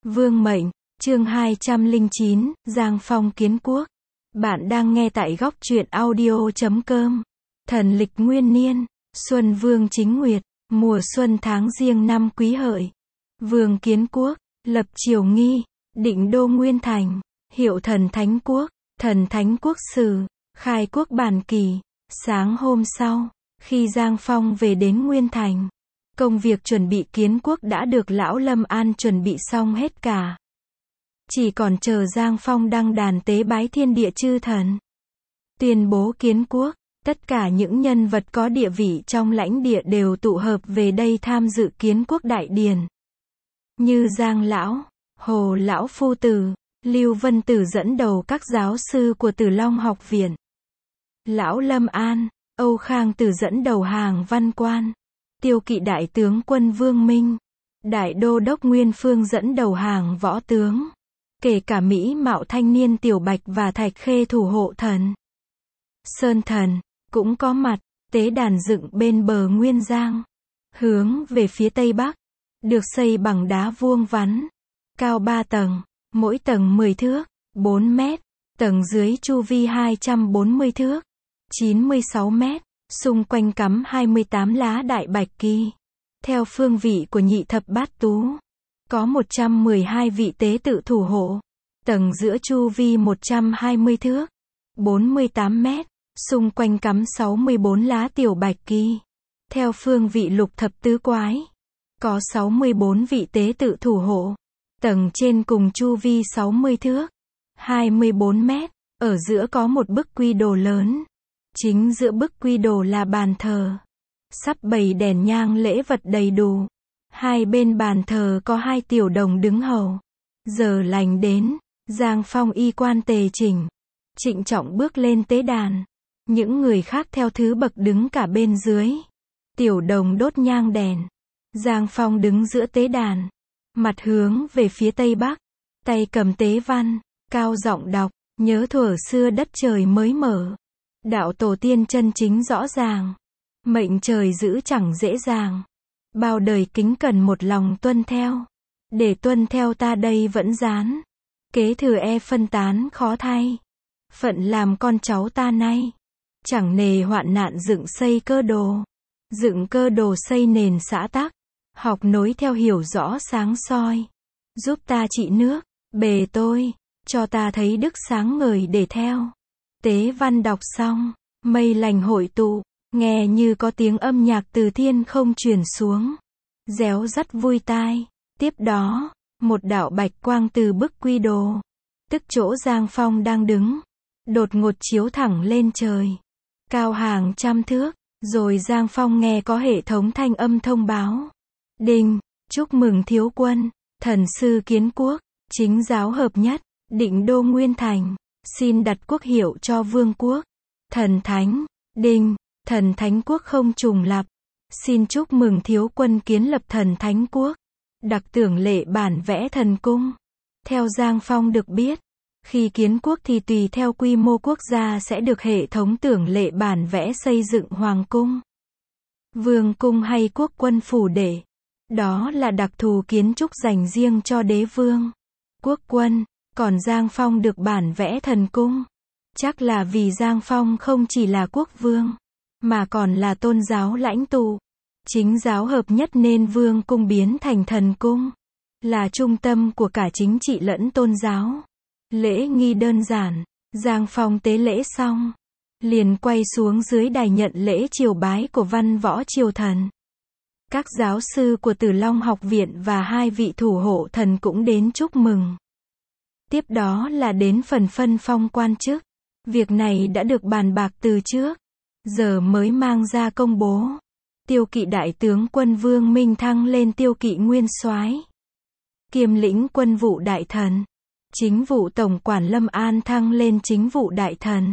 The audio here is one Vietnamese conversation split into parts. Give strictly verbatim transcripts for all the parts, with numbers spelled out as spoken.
Vương mệnh, chương hai trăm lẻ chín, Giang Phong kiến quốc. Bạn đang nghe tại góc truyện audio chấm com. Thần lịch nguyên niên, Xuân Vương Chính Nguyệt, mùa xuân tháng Giêng năm Quý Hợi. Vương kiến quốc, lập triều nghi, định đô Nguyên Thành, hiệu thần thánh quốc, thần thánh quốc sử, khai quốc bản kỳ. Sáng hôm sau, khi Giang Phong về đến Nguyên Thành, công việc chuẩn bị kiến quốc đã được lão Lâm An chuẩn bị xong hết cả. Chỉ còn chờ Giang Phong đăng đàn tế bái thiên địa chư thần. Tuyên bố kiến quốc, tất cả những nhân vật có địa vị trong lãnh địa đều tụ hợp về đây tham dự kiến quốc đại điển. Như Giang Lão, Hồ Lão Phu Tử, Lưu Vân Tử dẫn đầu các giáo sư của Tử Long học viện. Lão Lâm An, Âu Khang Tử dẫn đầu hàng văn quan. Tiêu Kỵ đại tướng quân Vương Minh, Đại đô đốc Nguyên Phương dẫn đầu hàng võ tướng. Kể cả Mỹ Mạo thanh niên Tiểu Bạch và Thạch Khê thủ hộ thần. Sơn Thần cũng có mặt, tế đàn dựng bên bờ Nguyên Giang, hướng về phía tây bắc, được xây bằng đá vuông vắn, cao ba tầng, mỗi tầng mười thước, bốn mét, tầng dưới chu vi hai trăm bốn mươi thước, chín mươi sáu mét, xung quanh cắm hai mươi tám lá đại bạch kỳ. Theo phương vị của nhị thập bát tú, có một trăm mười hai vị tế tự thủ hộ. Tầng giữa chu vi một trăm hai mươi thước, bốn mươi tám mét, xung quanh cắm sáu mươi bốn lá tiểu bạch kỳ. Theo phương vị lục thập tứ quái, có sáu mươi bốn vị tế tự thủ hộ. Tầng trên cùng chu vi sáu mươi thước, hai mươi bốn mét, ở giữa có một bức quy đồ lớn. Chính giữa bức quy đồ là bàn thờ, sắp bày đèn nhang lễ vật đầy đủ. Hai bên bàn thờ có hai tiểu đồng đứng hầu. Giờ lành đến, Giang Phong y quan tề chỉnh, trịnh trọng bước lên tế đàn. Những người khác theo thứ bậc đứng cả bên dưới. Tiểu đồng đốt nhang đèn. Giang Phong đứng giữa tế đàn, mặt hướng về phía tây bắc, tay cầm tế văn, cao giọng đọc, nhớ thuở xưa đất trời mới mở. Đạo tổ tiên chân chính rõ ràng. Mệnh trời giữ chẳng dễ dàng. Bao đời kính cần một lòng tuân theo. Để tuân theo ta đây vẫn dán. Kế thừa e phân tán khó thay. Phận làm con cháu ta nay. Chẳng nề hoạn nạn dựng xây cơ đồ. Dựng cơ đồ xây nền xã tắc. Học nối theo hiểu rõ sáng soi. Giúp ta trị nước, bề tôi. Cho ta thấy đức sáng ngời để theo. Tế văn đọc xong, mây lành hội tụ. Nghe như có tiếng âm nhạc từ thiên không truyền xuống. Réo rắt vui tai. Tiếp đó, một đạo bạch quang từ bức quy đồ, tức chỗ Giang Phong đang đứng, đột ngột chiếu thẳng lên trời, cao hàng trăm thước. Rồi Giang Phong nghe có hệ thống thanh âm thông báo. Đinh, chúc mừng thiếu quân, thần sư kiến quốc, chính giáo hợp nhất, định đô Nguyên Thành, xin đặt quốc hiệu cho vương quốc. Thần thánh, đinh, thần thánh quốc không trùng lặp. Xin chúc mừng thiếu quân kiến lập thần thánh quốc. Đặc tưởng lệ bản vẽ thần cung. Theo Giang Phong được biết, khi kiến quốc thì tùy theo quy mô quốc gia sẽ được hệ thống tưởng lệ bản vẽ xây dựng hoàng cung, vương cung hay quốc quân phủ đệ. Đó là đặc thù kiến trúc dành riêng cho đế vương, quốc quân. Còn Giang Phong được bản vẽ thần cung. Chắc là vì Giang Phong không chỉ là quốc vương, mà còn là tôn giáo lãnh tụ. Chính giáo hợp nhất nên vương cung biến thành thần cung, là trung tâm của cả chính trị lẫn tôn giáo. Lễ nghi đơn giản, Giang Phong tế lễ xong, liền quay xuống dưới đài nhận lễ triều bái của văn võ triều thần. Các giáo sư của Tử Long học viện và hai vị thủ hộ thần cũng đến chúc mừng. Tiếp đó là đến phần phân phong quan chức. Việc này đã được bàn bạc từ trước, giờ mới mang ra công bố. Tiêu Kỵ đại tướng quân Vương Minh thăng lên Tiêu Kỵ nguyên soái, kiêm lĩnh quân vụ đại thần. Chính vụ tổng quản Lâm An thăng lên chính vụ đại thần,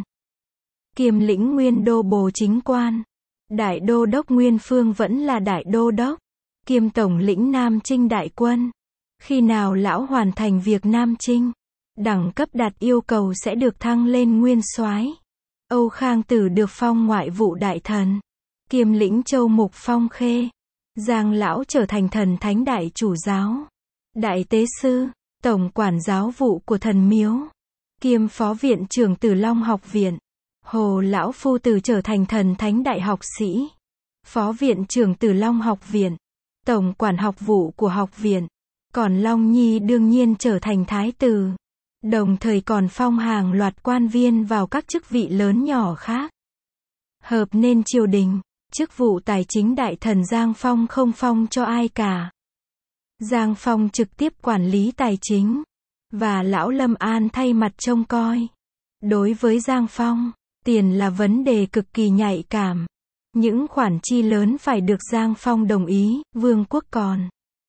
kiêm lĩnh nguyên đô bồ chính quan. Đại đô đốc Nguyên Phương vẫn là đại đô đốc, kiêm tổng lĩnh Nam Chinh đại quân. Khi nào lão hoàn thành việc Nam Chinh, đẳng cấp đạt yêu cầu sẽ được thăng lên nguyên soái. Âu Khang Tử được phong ngoại vụ đại thần, kiêm lĩnh châu mục Phong Khê. Giang Lão trở thành thần thánh đại chủ giáo, đại tế sư. tổng quản giáo vụ của thần miếu, kiêm phó viện trưởng Tử Long học viện. Hồ lão phu tử trở thành thần thánh đại học sĩ, phó viện trưởng Tử Long học viện, tổng quản học vụ của học viện. Còn Long Nhi đương nhiên trở thành thái tử, đồng thời còn phong hàng loạt quan viên vào các chức vị lớn nhỏ khác. Hợp nên triều đình, chức vụ tài chính đại thần Giang Phong không phong cho ai cả. Giang Phong trực tiếp quản lý tài chính, và lão Lâm An thay mặt trông coi. Đối với Giang Phong, tiền là vấn đề cực kỳ nhạy cảm. Những khoản chi lớn phải được Giang Phong đồng ý, vương quốc còn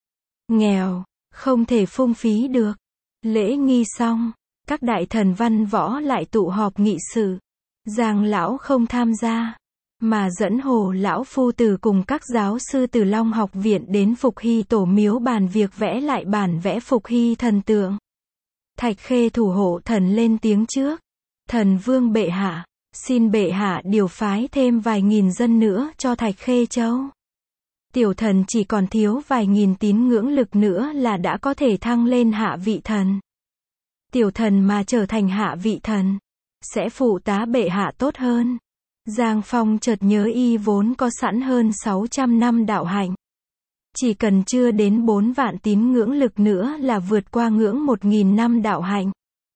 nghèo, không thể phung phí được. Lễ nghi xong, các đại thần văn võ lại tụ họp nghị sự. Giang lão không tham gia, mà dẫn Hồ lão phu tử cùng các giáo sư Tử Long học viện đến Phục Hy tổ miếu bàn việc vẽ lại bản vẽ Phục Hy thần tượng. Thạch Khê thủ hộ thần lên tiếng trước. Thần vương bệ hạ, xin bệ hạ điều phái thêm vài nghìn dân nữa cho Thạch Khê Châu. Tiểu thần chỉ còn thiếu vài nghìn tín ngưỡng lực nữa là đã có thể thăng lên hạ vị thần. Tiểu thần mà trở thành hạ vị thần, sẽ phụ tá bệ hạ tốt hơn. Giang Phong chợt nhớ y vốn có sẵn hơn sáu trăm năm đạo hạnh. Chỉ cần chưa đến bốn vạn tín ngưỡng lực nữa là vượt qua ngưỡng một nghìn năm đạo hạnh.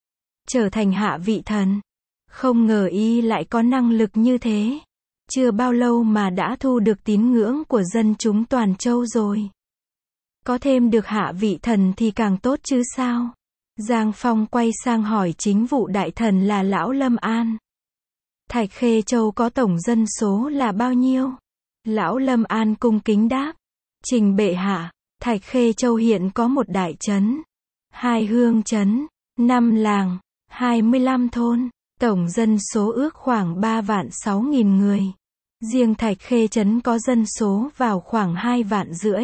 Trở thành hạ vị thần. Không ngờ y lại có năng lực như thế. Chưa bao lâu mà đã thu được tín ngưỡng của dân chúng toàn châu rồi. Có thêm được hạ vị thần thì càng tốt chứ sao? Giang Phong quay sang hỏi chính vụ đại thần là lão Lâm An. Thạch Khê Châu có tổng dân số là bao nhiêu? Lão Lâm An cung kính đáp. Trình bệ hạ, Thạch Khê Châu hiện có một đại trấn, hai hương trấn, năm làng, hai mươi lăm thôn, tổng dân số ước khoảng ba vạn sáu nghìn người. Riêng Thạch Khê trấn có dân số vào khoảng hai vạn rưỡi.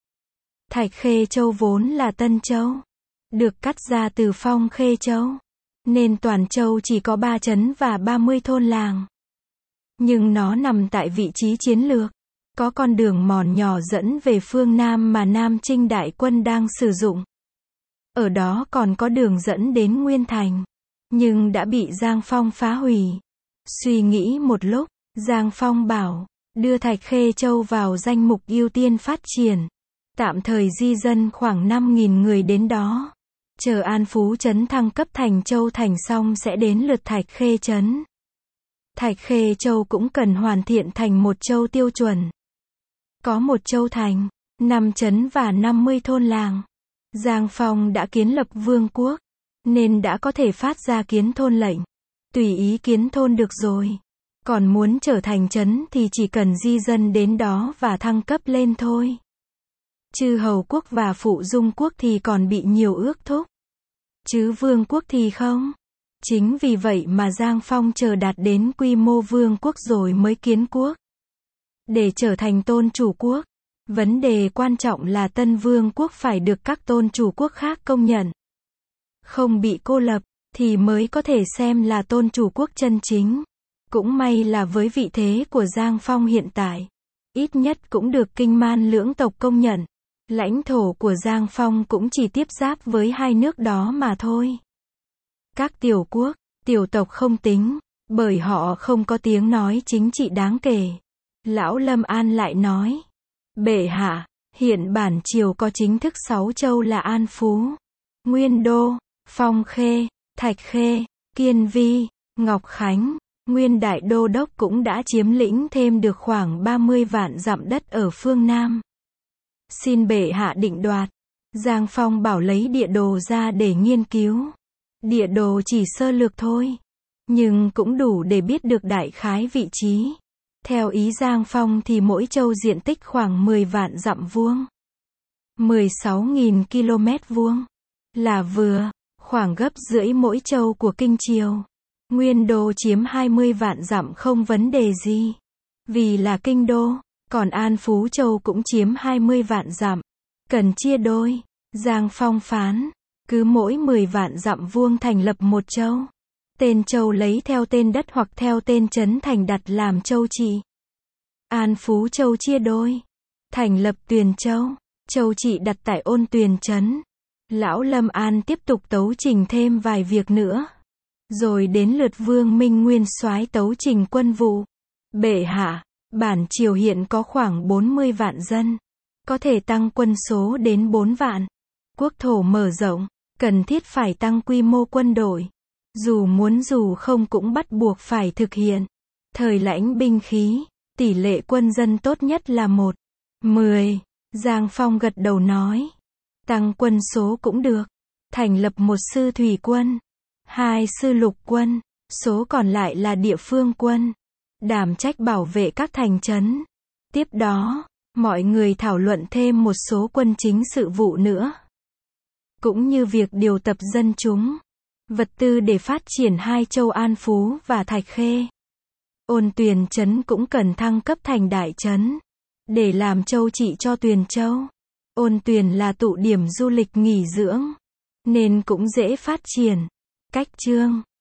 Thạch Khê Châu vốn là Tân Châu, được cắt ra từ Phong Khê Châu, nên toàn châu chỉ có ba trấn và ba mươi thôn làng. Nhưng nó nằm tại vị trí chiến lược, có con đường mòn nhỏ dẫn về phương Nam mà Nam Trinh đại quân đang sử dụng. Ở đó còn có đường dẫn đến Nguyên Thành, nhưng đã bị Giang Phong phá hủy. Suy nghĩ một lúc, Giang Phong bảo, đưa Thạch Khê Châu vào danh mục ưu tiên phát triển. Tạm thời di dân khoảng năm nghìn người đến đó. Chờ An Phú trấn thăng cấp thành châu thành xong sẽ đến lượt Thạch Khê trấn. Thạch Khê Châu cũng cần hoàn thiện thành một châu tiêu chuẩn. Có một châu thành, năm trấn và năm mươi thôn làng. Giang Phong đã kiến lập vương quốc, nên đã có thể phát ra kiến thôn lệnh. Tùy ý kiến thôn được rồi. Còn muốn trở thành trấn thì chỉ cần di dân đến đó và thăng cấp lên thôi. Chư hầu quốc và phụ dung quốc thì còn bị nhiều ước thúc. Chứ vương quốc thì không. Chính vì vậy mà Giang Phong chờ đạt đến quy mô vương quốc rồi mới kiến quốc. Để trở thành tôn chủ quốc, vấn đề quan trọng là tân vương quốc phải được các tôn chủ quốc khác công nhận. Không bị cô lập, thì mới có thể xem là tôn chủ quốc chân chính. Cũng may là với vị thế của Giang Phong hiện tại, ít nhất cũng được Kinh Man lưỡng tộc công nhận. Lãnh thổ của Giang Phong cũng chỉ tiếp giáp với hai nước đó mà thôi. Các tiểu quốc, tiểu tộc không tính, bởi họ không có tiếng nói chính trị đáng kể. Lão Lâm An lại nói, bệ hạ, hiện bản triều có chính thức sáu châu là An Phú, Nguyên Đô, Phong Khê, Thạch Khê, Kiên Vi, Ngọc Khánh. Nguyên Đại Đô Đốc cũng đã chiếm lĩnh thêm được khoảng ba mươi vạn dặm đất ở phương Nam. Xin bệ hạ định đoạt. Giang Phong bảo lấy địa đồ ra để nghiên cứu. Địa đồ chỉ sơ lược thôi, nhưng cũng đủ để biết được đại khái vị trí. Theo ý Giang Phong thì mỗi châu diện tích khoảng mười vạn dặm vuông, mười sáu nghìn ki lô mét vuông, là vừa, khoảng gấp rưỡi mỗi châu của Kinh Triều. Nguyên Đô chiếm hai mươi vạn dặm không vấn đề gì, vì là kinh đô, còn An Phú Châu cũng chiếm hai mươi vạn dặm, cần chia đôi. Giang Phong phán, cứ mỗi mười vạn dặm vuông thành lập một châu. Tên châu lấy theo tên đất hoặc theo tên trấn thành đặt làm châu trị. An Phú Châu chia đôi, thành lập Tuyền Châu. Châu trị đặt tại Ôn Tuyền trấn, Lão Lâm An tiếp tục tấu trình thêm vài việc nữa. Rồi đến lượt Vương Minh Nguyên soái tấu trình quân vụ. Bệ hạ, bản triều hiện có khoảng bốn mươi vạn dân. Có thể tăng quân số đến bốn vạn. Quốc thổ mở rộng, cần thiết phải tăng quy mô quân đội. Dù muốn dù không cũng bắt buộc phải thực hiện. Thời lãnh binh khí, tỷ lệ quân dân tốt nhất là một mười. Giang Phong gật đầu nói. Tăng quân số cũng được. Thành lập một sư thủy quân, hai sư lục quân, số còn lại là địa phương quân. Đảm trách bảo vệ các thành trấn. Tiếp đó, mọi người thảo luận thêm một số quân chính sự vụ nữa. Cũng như việc điều tập dân chúng, vật tư để phát triển hai châu An Phú và Thạch Khê. Ôn Tuyền trấn cũng cần thăng cấp thành đại trấn, để làm châu trị cho Tuyền Châu. Ôn Tuyền là tụ điểm du lịch nghỉ dưỡng, nên cũng dễ phát triển. Cách chương